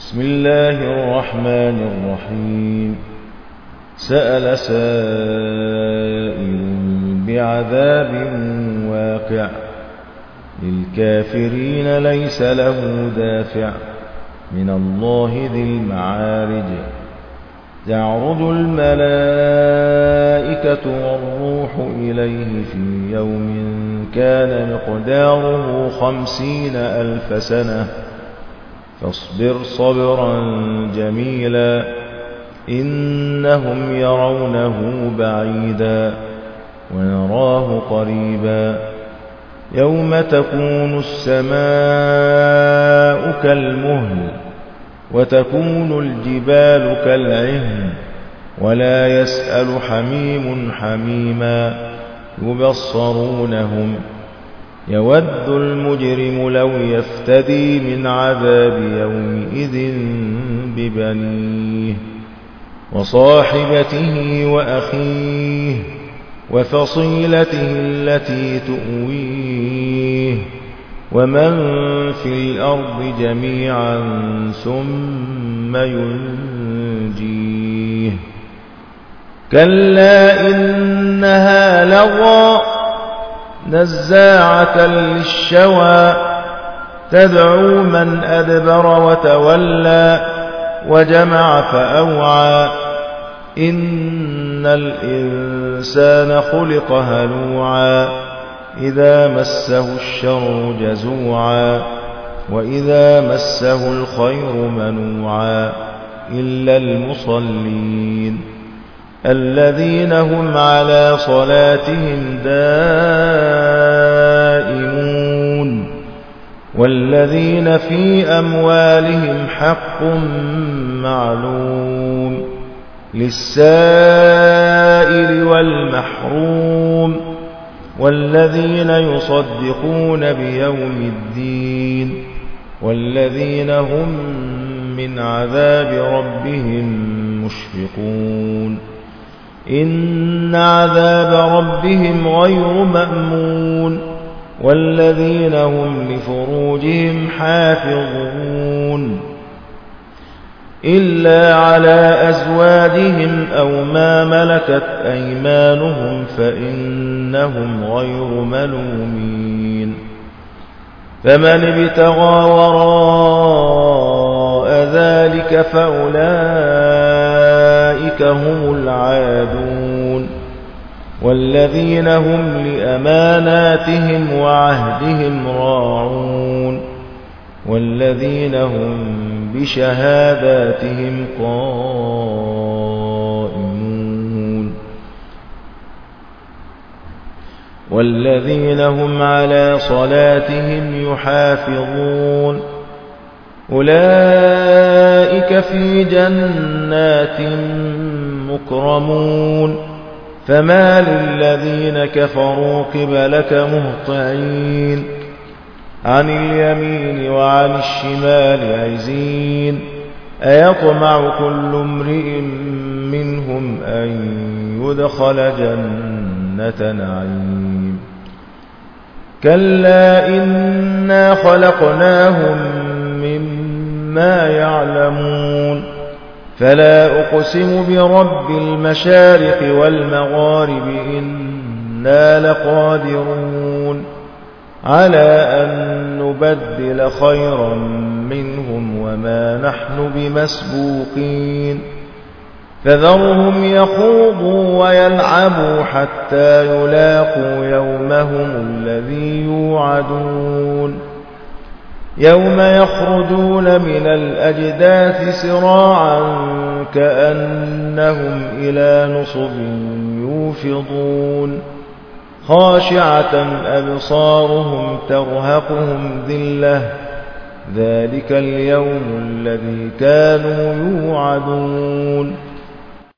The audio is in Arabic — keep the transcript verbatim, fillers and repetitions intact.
بسم الله الرحمن الرحيم. سأل سائل بعذاب واقع للكافرين ليس له دافع من الله ذي المعارج. تعرج الملائكة والروح إليه في يوم كان مقداره خمسين ألف سنة فاصبر صبرا جميلا إنهم يرونه بعيدا ونراه قريبا. يوم تكون السماء كالمهل وتكون الجبال كالعهن ولا يسأل حميم حميما يبصرونهم. يود المجرم لو يفتدي من عذاب يومئذ ببنيه وصاحبته وأخيه وفصيلته التي تؤويه ومن في الأرض جميعا ثم ينجيه. كلا إنها لظى نزاعة للشوى تدعو من أدبر وتولى وجمع فأوعى. إن الإنسان خلق هلوعا إذا مسه الشر جزوعا وإذا مسه الخير منوعا إلا المصلين الذين هم على صلاتهم دائمون والذين في أموالهم حق معلوم للسائل والمحروم والذين يصدقون بيوم الدين والذين هم من عذاب ربهم مشفقون. إن عذاب ربهم غير مأمون والذين هم لفروجهم حافظون إلا على أزواجهم أو ما ملكت أيمانهم فإنهم غير ملومين. فمن ابتغى وراء ذلك فأولئك هم العادون والذين هم لأماناتهم وعهدهم راعون والذين هم بشهاداتهم قائمون والذين هم على صلاتهم يحافظون. أولئك في جنات مكرمون. فما للذين كفروا قبلك مهطعين عن اليمين وعن الشمال عزين. أيطمع كل امرئ منهم أن يدخل جنة نعيم. كلا إنا خلقناهم مما يعلمون. فلا أقسم برب المشارق والمغارب إنا لقادرون على أن نبدل خيرا منهم وما نحن بمسبوقين. فذرهم يخوضوا ويلعبوا حتى يلاقوا يومهم الذي يوعدون. يوم يخرجون من الأجداث سراعا كأنهم إلى نصب يوفضون. خاشعة أبصارهم ترهقهم ذلة ذلك اليوم الذي كانوا يوعدون.